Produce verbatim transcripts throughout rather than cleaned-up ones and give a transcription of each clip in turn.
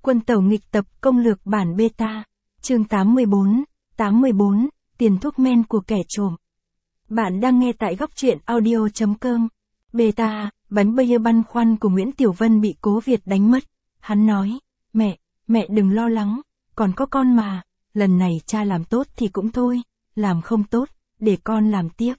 Quân tẩu nghịch tập công lược bản beta. Chương tám mươi bốn, tám mươi bốn, tiền thuốc men của kẻ trộm. Bạn đang nghe tại góc truyện audio chấm com. Beta, bánh bây giờ băn khoăn của Nguyễn Tiểu Vân bị Cố Việt đánh mất. Hắn nói, mẹ, mẹ đừng lo lắng, còn có con mà, lần này cha làm tốt thì cũng thôi, làm không tốt, để con làm tiếp.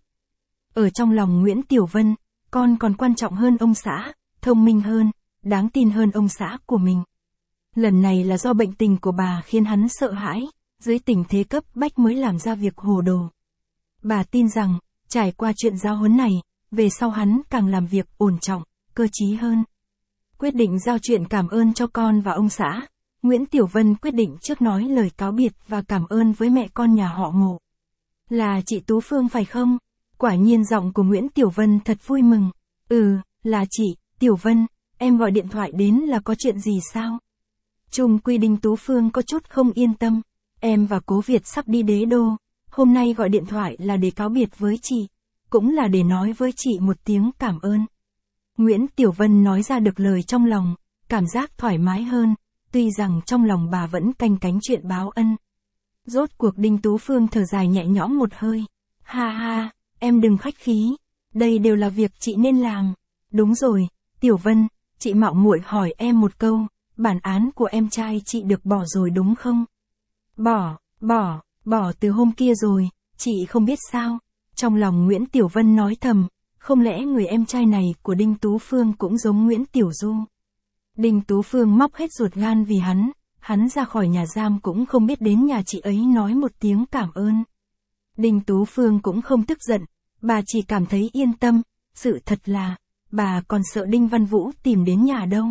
Ở trong lòng Nguyễn Tiểu Vân, con còn quan trọng hơn ông xã, thông minh hơn, đáng tin hơn ông xã của mình. Lần này là do bệnh tình của bà khiến hắn sợ hãi, dưới tình thế cấp bách mới làm ra việc hồ đồ. Bà tin rằng, trải qua chuyện giáo huấn này, về sau hắn càng làm việc ổn trọng, cơ trí hơn. Quyết định giao chuyện cảm ơn cho con và ông xã, Nguyễn Tiểu Vân quyết định trước nói lời cáo biệt và cảm ơn với mẹ con nhà họ Ngộ. Là chị Tú Phương phải không? Quả nhiên giọng của Nguyễn Tiểu Vân thật vui mừng. Ừ, là chị, Tiểu Vân, em gọi điện thoại đến là có chuyện gì sao? Trung quy Đinh Tú Phương có chút không yên tâm. Em và Cố Việt sắp đi Đế Đô, hôm nay gọi điện thoại là để cáo biệt với chị, cũng là để nói với chị một tiếng cảm ơn. Nguyễn Tiểu Vân nói ra được lời trong lòng, cảm giác thoải mái hơn, tuy rằng trong lòng bà vẫn canh cánh chuyện báo ân. Rốt cuộc Đinh Tú Phương thở dài nhẹ nhõm một hơi. Ha ha, em đừng khách khí, đây đều là việc chị nên làm. Đúng rồi, Tiểu Vân, chị mạo muội hỏi em một câu, bản án của em trai chị được bỏ rồi đúng không? Bỏ, bỏ, bỏ từ hôm kia rồi, chị không biết sao. Trong lòng Nguyễn Tiểu Vân nói thầm, không lẽ người em trai này của Đinh Tú Phương cũng giống Nguyễn Tiểu Du? Đinh Tú Phương móc hết ruột gan vì hắn, hắn ra khỏi nhà giam cũng không biết đến nhà chị ấy nói một tiếng cảm ơn. Đinh Tú Phương cũng không tức giận, bà chỉ cảm thấy yên tâm, sự thật là, bà còn sợ Đinh Văn Vũ tìm đến nhà đâu.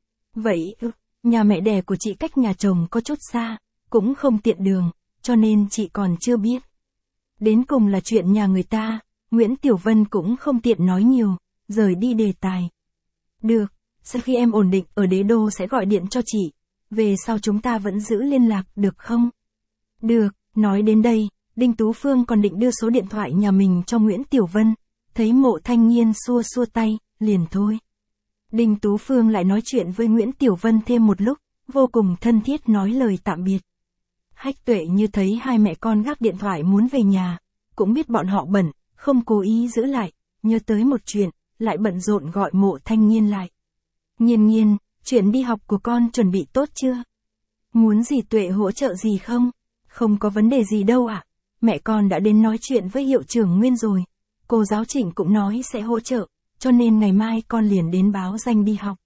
Vậy ư, nhà mẹ đẻ của chị cách nhà chồng có chút xa, cũng không tiện đường, cho nên chị còn chưa biết. Đến cùng là chuyện nhà người ta, Nguyễn Tiểu Vân cũng không tiện nói nhiều, rời đi đề tài. Được, sau khi em ổn định ở Đế Đô sẽ gọi điện cho chị, về sau chúng ta vẫn giữ liên lạc được không? Được, nói đến đây, Đinh Tú Phương còn định đưa số điện thoại nhà mình cho Nguyễn Tiểu Vân, thấy Mộ Thanh Nhiên xua xua tay, liền thôi. Đinh Tú Phương lại nói chuyện với Nguyễn Tiểu Vân thêm một lúc, vô cùng thân thiết nói lời tạm biệt. Hách Tuệ như thấy hai mẹ con gác điện thoại muốn về nhà, cũng biết bọn họ bận, không cố ý giữ lại, nhớ tới một chuyện, lại bận rộn gọi Mộ Thanh Nhiên lại. Nhiên Nhiên, chuyện đi học của con chuẩn bị tốt chưa? Muốn gì Tuệ hỗ trợ gì không? Không có vấn đề gì đâu ạ. À? Mẹ con đã đến nói chuyện với hiệu trưởng Nguyên rồi. Cô giáo Trịnh cũng nói sẽ hỗ trợ, cho nên ngày mai con liền đến báo danh đi học.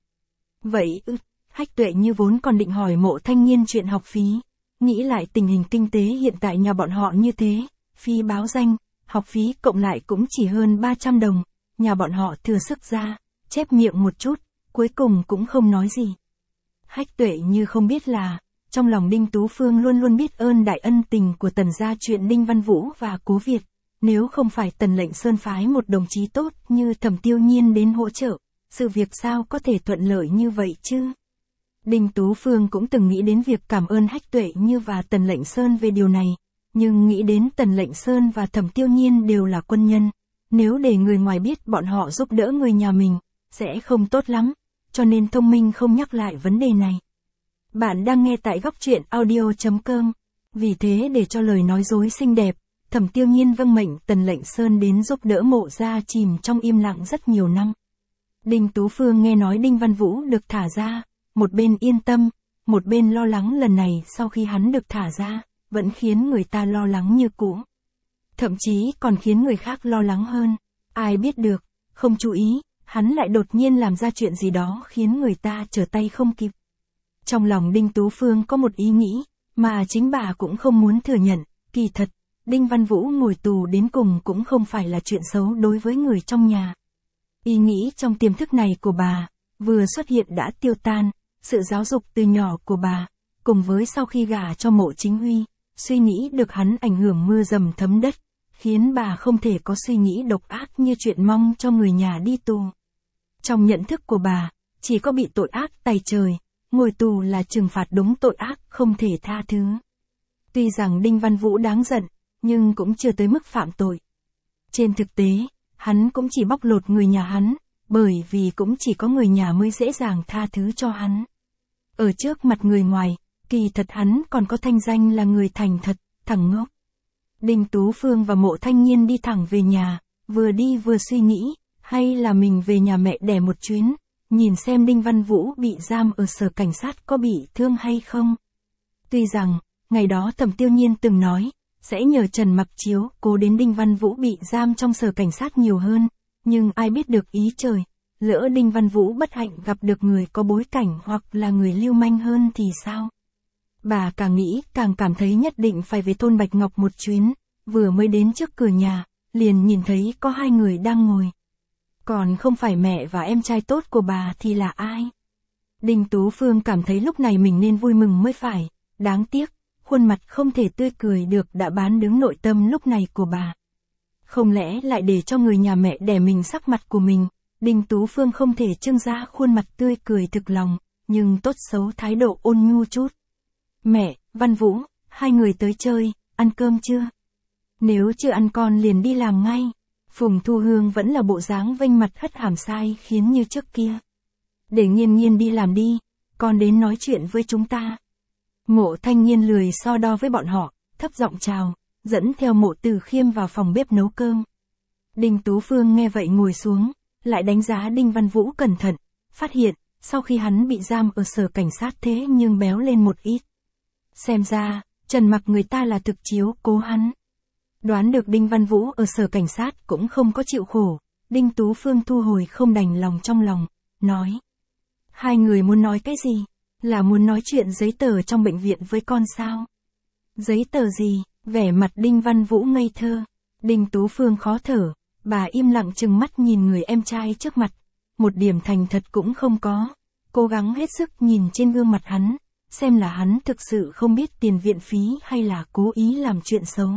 Vậy ư, Hách Tuệ như vốn còn định hỏi Mộ Thanh Nhiên chuyện học phí. Nghĩ lại tình hình kinh tế hiện tại nhà bọn họ như thế, phí báo danh, học phí cộng lại cũng chỉ hơn ba trăm đồng, nhà bọn họ thừa sức ra, chép miệng một chút, cuối cùng cũng không nói gì. Hách Tuệ như không biết là, trong lòng Đinh Tú Phương luôn luôn biết ơn đại ân tình của Tần gia chuyện Đinh Văn Vũ và Cố Việt, nếu không phải Tần Lệnh Sơn phái một đồng chí tốt như Thẩm Tiêu Nhiên đến hỗ trợ, sự việc sao có thể thuận lợi như vậy chứ? Đinh Tú Phương cũng từng nghĩ đến việc cảm ơn Hách Tuệ Như và Tần Lệnh Sơn về điều này, nhưng nghĩ đến Tần Lệnh Sơn và Thẩm Tiêu Nhiên đều là quân nhân, nếu để người ngoài biết bọn họ giúp đỡ người nhà mình, sẽ không tốt lắm, cho nên thông minh không nhắc lại vấn đề này. Bạn đang nghe tại góc truyện audio chấm com, vì thế để cho lời nói dối xinh đẹp, Thẩm Tiêu Nhiên vâng mệnh Tần Lệnh Sơn đến giúp đỡ Mộ gia chìm trong im lặng rất nhiều năm. Đinh Tú Phương nghe nói Đinh Văn Vũ được thả ra, một bên yên tâm, một bên lo lắng lần này sau khi hắn được thả ra, vẫn khiến người ta lo lắng như cũ. Thậm chí còn khiến người khác lo lắng hơn, ai biết được, không chú ý, hắn lại đột nhiên làm ra chuyện gì đó khiến người ta trở tay không kịp. Trong lòng Đinh Tú Phương có một ý nghĩ, mà chính bà cũng không muốn thừa nhận, kỳ thật, Đinh Văn Vũ ngồi tù đến cùng cũng không phải là chuyện xấu đối với người trong nhà. Ý nghĩ trong tiềm thức này của bà, vừa xuất hiện đã tiêu tan, sự giáo dục từ nhỏ của bà, cùng với sau khi gả cho Mộ Chính Huy, suy nghĩ được hắn ảnh hưởng mưa dầm thấm đất, khiến bà không thể có suy nghĩ độc ác như chuyện mong cho người nhà đi tù. Trong nhận thức của bà, chỉ có bị tội ác tày trời, ngồi tù là trừng phạt đúng tội ác không thể tha thứ. Tuy rằng Đinh Văn Vũ đáng giận, nhưng cũng chưa tới mức phạm tội. Trên thực tế, hắn cũng chỉ bóc lột người nhà hắn, bởi vì cũng chỉ có người nhà mới dễ dàng tha thứ cho hắn. Ở trước mặt người ngoài, kỳ thật hắn còn có thanh danh là người thành thật, thằng ngốc. Đinh Tú Phương và Mộ Thanh Nhiên đi thẳng về nhà, vừa đi vừa suy nghĩ, hay là mình về nhà mẹ đẻ một chuyến, nhìn xem Đinh Văn Vũ bị giam ở sở cảnh sát có bị thương hay không. Tuy rằng, ngày đó Thẩm Tiêu Nhiên từng nói, sẽ nhờ Trần Mặc Chiếu cố đến Đinh Văn Vũ bị giam trong sở cảnh sát nhiều hơn, nhưng ai biết được ý trời, lỡ Đinh Văn Vũ bất hạnh gặp được người có bối cảnh hoặc là người lưu manh hơn thì sao? Bà càng nghĩ càng cảm thấy nhất định phải về thôn Bạch Ngọc một chuyến, vừa mới đến trước cửa nhà, liền nhìn thấy có hai người đang ngồi. Còn không phải mẹ và em trai tốt của bà thì là ai? Đinh Tú Phương cảm thấy lúc này mình nên vui mừng mới phải, đáng tiếc, khuôn mặt không thể tươi cười được đã bán đứng nội tâm lúc này của bà. Không lẽ lại để cho người nhà mẹ đẻ mình sắc mặt của mình, Đinh Tú Phương không thể trưng ra khuôn mặt tươi cười thực lòng, nhưng tốt xấu thái độ ôn nhu chút. Mẹ, Văn Vũ, hai người tới chơi, ăn cơm chưa? Nếu chưa ăn con liền đi làm ngay. Phùng Thu Hương vẫn là bộ dáng vênh mặt hất hàm sai khiến như trước kia. Để Nhiên Nhiên đi làm đi, con đến nói chuyện với chúng ta. Mộ Thanh Nhiên lười so đo với bọn họ, thấp giọng chào, dẫn theo Mộ Từ Khiêm vào phòng bếp nấu cơm. Đinh Tú Phương nghe vậy ngồi xuống, lại đánh giá Đinh Văn Vũ cẩn thận, phát hiện, sau khi hắn bị giam ở sở cảnh sát thế nhưng béo lên một ít. Xem ra, Trần Mặc người ta là thực chiếu cố hắn. Đoán được Đinh Văn Vũ ở sở cảnh sát cũng không có chịu khổ, Đinh Tú Phương thu hồi không đành lòng trong lòng, nói. Hai người muốn nói cái gì? Là muốn nói chuyện giấy tờ trong bệnh viện với con sao? Giấy tờ gì? Vẻ mặt Đinh Văn Vũ ngây thơ. Đinh Tú Phương khó thở, bà im lặng trừng mắt nhìn người em trai trước mặt, một điểm thành thật cũng không có, cố gắng hết sức nhìn trên gương mặt hắn, xem là hắn thực sự không biết tiền viện phí hay là cố ý làm chuyện xấu.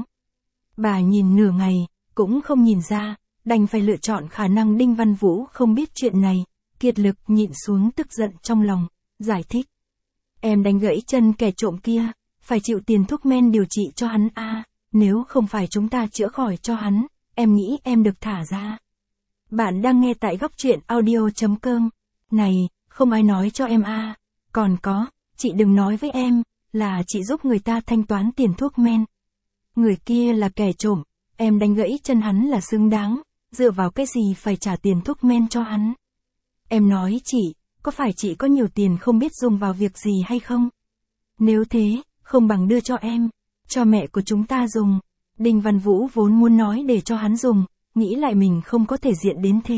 Bà nhìn nửa ngày, cũng không nhìn ra, đành phải lựa chọn khả năng Đinh Văn Vũ không biết chuyện này, kiệt lực nhịn xuống tức giận trong lòng, giải thích. Em đánh gãy chân kẻ trộm kia, phải chịu tiền thuốc men điều trị cho hắn a, à, nếu không phải chúng ta chữa khỏi cho hắn, em nghĩ em được thả ra. Bạn đang nghe tại góc truyện audio chấm com. Này, không ai nói cho em a, à. Còn có, chị đừng nói với em, là chị giúp người ta thanh toán tiền thuốc men. Người kia là kẻ trộm, em đánh gãy chân hắn là xứng đáng, dựa vào cái gì phải trả tiền thuốc men cho hắn. Em nói chị, có phải chị có nhiều tiền không biết dùng vào việc gì hay không? Nếu thế, không bằng đưa cho em, cho mẹ của chúng ta dùng. Đinh Văn Vũ vốn muốn nói để cho hắn dùng, nghĩ lại mình không có thể diện đến thế.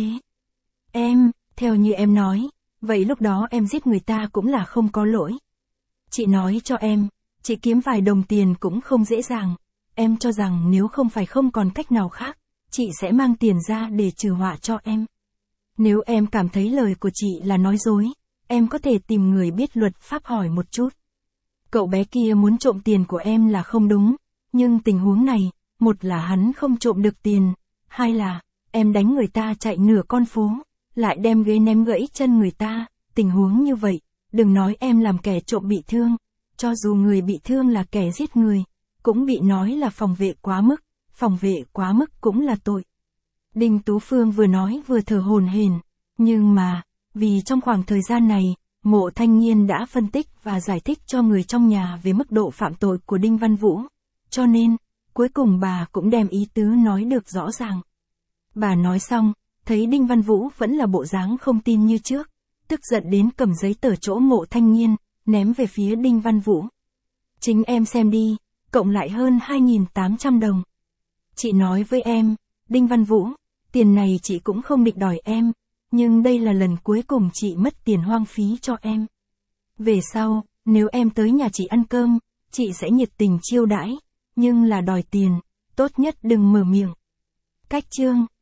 Em, theo như em nói, vậy lúc đó em giết người ta cũng là không có lỗi. Chị nói cho em, chị kiếm vài đồng tiền cũng không dễ dàng. Em cho rằng nếu không phải không còn cách nào khác, chị sẽ mang tiền ra để trừ họa cho em. Nếu em cảm thấy lời của chị là nói dối, em có thể tìm người biết luật pháp hỏi một chút. Cậu bé kia muốn trộm tiền của em là không đúng, nhưng tình huống này, một là hắn không trộm được tiền, hai là, em đánh người ta chạy nửa con phố, lại đem ghế ném gãy chân người ta, tình huống như vậy, đừng nói em làm kẻ trộm bị thương, cho dù người bị thương là kẻ giết người, cũng bị nói là phòng vệ quá mức, phòng vệ quá mức cũng là tội. Đinh Tú Phương vừa nói vừa thở hổn hển, nhưng mà, vì trong khoảng thời gian này, Mộ Thanh Nhiên đã phân tích và giải thích cho người trong nhà về mức độ phạm tội của Đinh Văn Vũ, cho nên, cuối cùng bà cũng đem ý tứ nói được rõ ràng. Bà nói xong, thấy Đinh Văn Vũ vẫn là bộ dáng không tin như trước, tức giận đến cầm giấy tờ chỗ Mộ Thanh Nhiên, ném về phía Đinh Văn Vũ. Chính em xem đi, cộng lại hơn hai nghìn tám trăm đồng. Chị nói với em, Đinh Văn Vũ, tiền này chị cũng không định đòi em, nhưng đây là lần cuối cùng chị mất tiền hoang phí cho em. Về sau, nếu em tới nhà chị ăn cơm, chị sẽ nhiệt tình chiêu đãi, nhưng là đòi tiền, tốt nhất đừng mở miệng. Cách chương